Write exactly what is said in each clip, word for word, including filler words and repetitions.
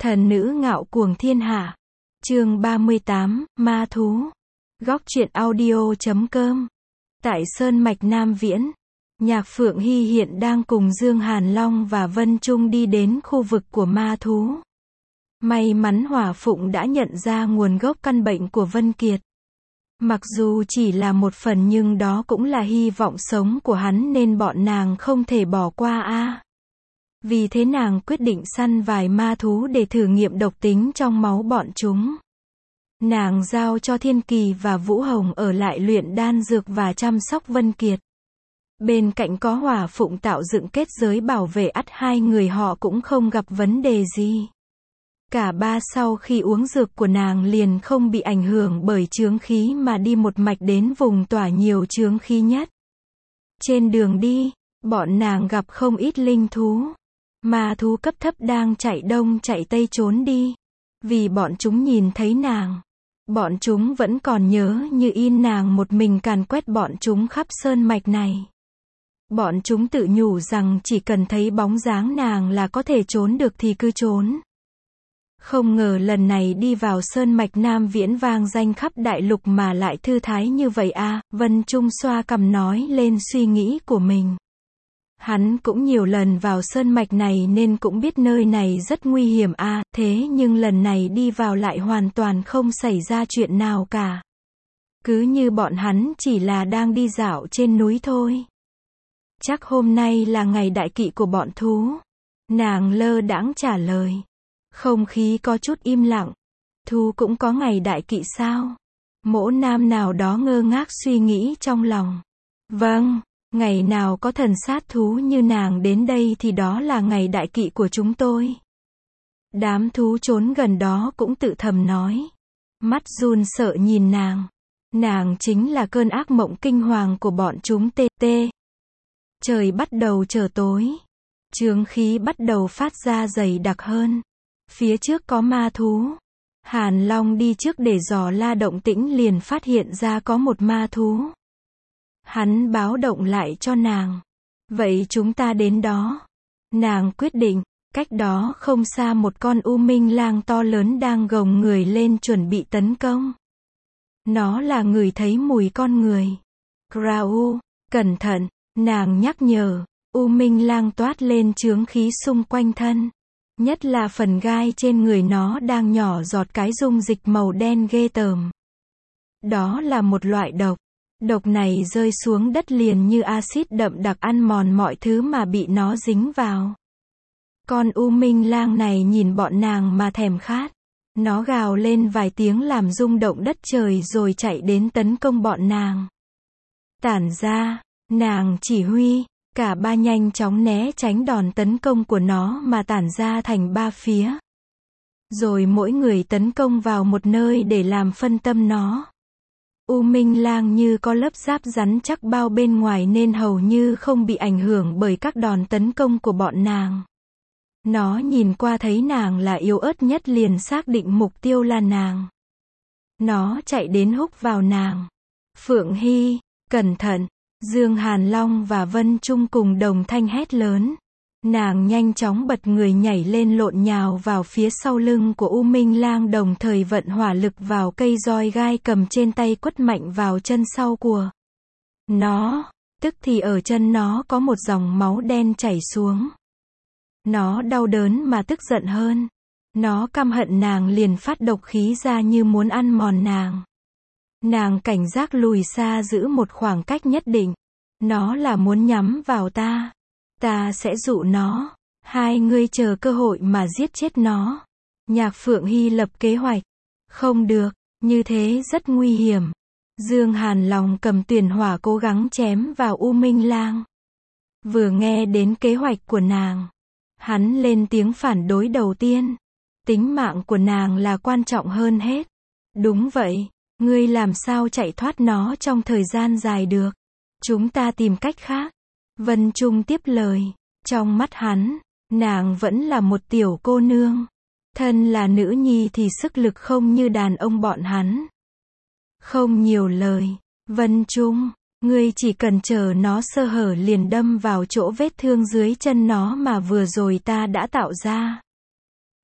Thần nữ ngạo cuồng thiên hạ. Chương ba mươi tám, Ma thú. Góc truyện audio chấm com. Tại Sơn Mạch Nam Viễn, Nhạc Phượng Hy hiện đang cùng Dương Hàn Long và Vân Trung đi đến khu vực của ma thú. May mắn Hỏa Phụng đã nhận ra nguồn gốc căn bệnh của Vân Kiệt. Mặc dù chỉ là một phần nhưng đó cũng là hy vọng sống của hắn nên bọn nàng không thể bỏ qua a. Vì thế nàng quyết định săn vài ma thú để thử nghiệm độc tính trong máu bọn chúng. Nàng giao cho Thiên Kỳ và Vũ Hồng ở lại luyện đan dược và chăm sóc Vân Kiệt. Bên cạnh có Hỏa Phụng tạo dựng kết giới bảo vệ, ắt hai người họ cũng không gặp vấn đề gì. Cả ba sau khi uống dược của nàng liền không bị ảnh hưởng bởi chướng khí mà đi một mạch đến vùng tỏa nhiều chướng khí nhất. Trên đường đi, bọn nàng gặp không ít linh thú. Ma thú cấp thấp đang chạy đông chạy tây trốn đi. Vì bọn chúng nhìn thấy nàng, bọn chúng vẫn còn nhớ như in nàng một mình càn quét bọn chúng khắp sơn mạch này. Bọn chúng tự nhủ rằng chỉ cần thấy bóng dáng nàng là có thể trốn được thì cứ trốn. Không ngờ lần này đi vào sơn mạch Nam Viễn vang danh khắp đại lục mà lại thư thái như vậy a. Vân Trung xoa cằm nói lên suy nghĩ của mình. Hắn cũng nhiều lần vào sơn mạch này nên cũng biết nơi này rất nguy hiểm a, thế nhưng lần này đi vào lại hoàn toàn không xảy ra chuyện nào cả. Cứ như bọn hắn chỉ là đang đi dạo trên núi thôi. Chắc hôm nay là ngày đại kỵ của bọn thú. Nàng lơ đãng trả lời. Không khí có chút im lặng. Thú cũng có ngày đại kỵ sao? Mỗ nam nào đó ngơ ngác suy nghĩ trong lòng. Vâng. Ngày nào có thần sát thú như nàng đến đây thì đó là ngày đại kỵ của chúng tôi. Đám thú trốn gần đó cũng tự thầm nói. Mắt run sợ nhìn nàng. Nàng chính là cơn ác mộng kinh hoàng của bọn chúng tê tê. Trời bắt đầu trở tối. Chướng khí bắt đầu phát ra dày đặc hơn. Phía trước có ma thú. Hàn Long đi trước để dò la động tĩnh liền phát hiện ra có một ma thú. Hắn báo động lại cho nàng. Vậy chúng ta đến đó. Nàng quyết định, cách đó không xa một con u minh lang to lớn đang gồng người lên chuẩn bị tấn công. Nó là người thấy mùi con người. Krau, cẩn thận, nàng nhắc nhở. U minh lang toát lên chướng khí xung quanh thân. Nhất là phần gai trên người nó đang nhỏ giọt cái dung dịch màu đen ghê tởm. Đó là một loại độc. Độc này rơi xuống đất liền như axit đậm đặc ăn mòn mọi thứ mà bị nó dính vào. Con u minh lang này nhìn bọn nàng mà thèm khát. Nó gào lên vài tiếng làm rung động đất trời rồi chạy đến tấn công bọn nàng. Tản ra, nàng chỉ huy, cả ba nhanh chóng né tránh đòn tấn công của nó mà tản ra thành ba phía. Rồi mỗi người tấn công vào một nơi để làm phân tâm nó. U minh lang như có lớp giáp rắn chắc bao bên ngoài nên hầu như không bị ảnh hưởng bởi các đòn tấn công của bọn nàng. Nó nhìn qua thấy nàng là yếu ớt nhất liền xác định mục tiêu là nàng. Nó chạy đến húc vào nàng. Phượng Hy, cẩn thận, Dương Hàn Long và Vân Trung cùng đồng thanh hét lớn. Nàng nhanh chóng bật người nhảy lên lộn nhào vào phía sau lưng của U Minh Lang đồng thời vận hỏa lực vào cây roi gai cầm trên tay quất mạnh vào chân sau của nó, tức thì ở chân nó có một dòng máu đen chảy xuống. Nó đau đớn mà tức giận hơn. Nó căm hận nàng liền phát độc khí ra như muốn ăn mòn nàng. Nàng cảnh giác lùi xa giữ một khoảng cách nhất định. Nó là muốn nhắm vào ta. Ta sẽ dụ nó. Hai ngươi chờ cơ hội mà giết chết nó. Nhạc Phượng Hy lập kế hoạch. Không được, như thế rất nguy hiểm. Dương Hàn Long cầm tuyền hỏa cố gắng chém vào U Minh Lang. Vừa nghe đến kế hoạch của nàng, hắn lên tiếng phản đối đầu tiên. Tính mạng của nàng là quan trọng hơn hết. Đúng vậy, ngươi làm sao chạy thoát nó trong thời gian dài được. Chúng ta tìm cách khác. Vân Trung tiếp lời. Trong mắt hắn, nàng vẫn là một tiểu cô nương. Thân là nữ nhi thì sức lực không như đàn ông bọn hắn. Không nhiều lời. Vân Trung, ngươi chỉ cần chờ nó sơ hở liền đâm vào chỗ vết thương dưới chân nó mà vừa rồi ta đã tạo ra.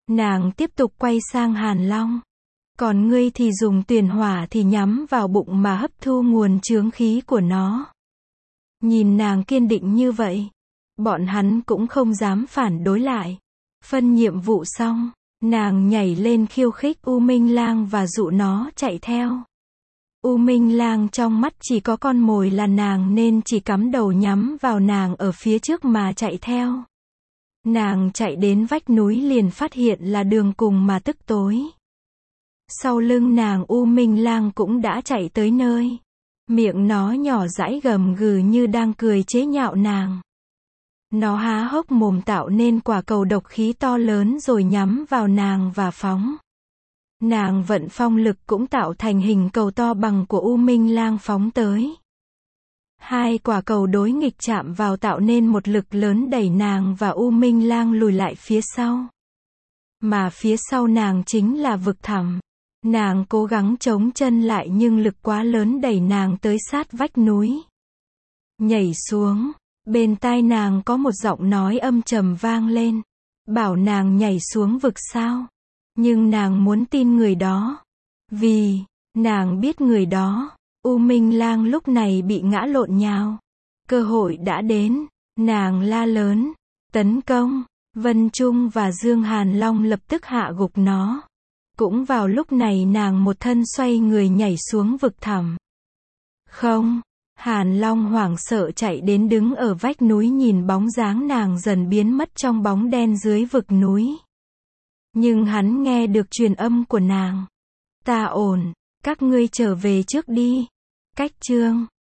Nàng tiếp tục quay sang Hàn Long. Còn ngươi thì dùng tuyền hỏa thì nhắm vào bụng mà hấp thu nguồn chướng khí của nó. Nhìn nàng kiên định như vậy, bọn hắn cũng không dám phản đối lại. Phân nhiệm vụ xong, nàng nhảy lên khiêu khích U Minh Lang và dụ nó chạy theo. U Minh Lang trong mắt chỉ có con mồi là nàng nên chỉ cắm đầu nhắm vào nàng ở phía trước mà chạy theo. Nàng chạy đến vách núi liền phát hiện là đường cùng mà tức tối. Sau lưng nàng U Minh Lang cũng đã chạy tới nơi. Miệng nó nhỏ dãi gầm gừ như đang cười chế nhạo nàng. Nó há hốc mồm tạo nên quả cầu độc khí to lớn rồi nhắm vào nàng và phóng. Nàng vận phong lực cũng tạo thành hình cầu to bằng của U Minh Lang phóng tới. Hai quả cầu đối nghịch chạm vào tạo nên một lực lớn đẩy nàng và U Minh Lang lùi lại phía sau. Mà phía sau nàng chính là vực thẳm. Nàng cố gắng chống chân lại nhưng lực quá lớn đẩy nàng tới sát vách núi. Nhảy xuống, bên tai nàng có một giọng nói âm trầm vang lên. Bảo nàng nhảy xuống vực sao? Nhưng nàng muốn tin người đó. Vì, nàng biết người đó. U Minh Lang lúc này bị ngã lộn nhào. Cơ hội đã đến. Nàng la lớn. Tấn công. Vân Trung và Dương Hàn Long lập tức hạ gục nó. Cũng vào lúc này nàng một thân xoay người nhảy xuống vực thẳm. Không. Hàn Long hoảng sợ chạy đến đứng ở vách núi nhìn bóng dáng nàng dần biến mất trong bóng đen dưới vực núi. Nhưng hắn nghe được truyền âm của nàng. Ta ổn. Các ngươi trở về trước đi. Cách chương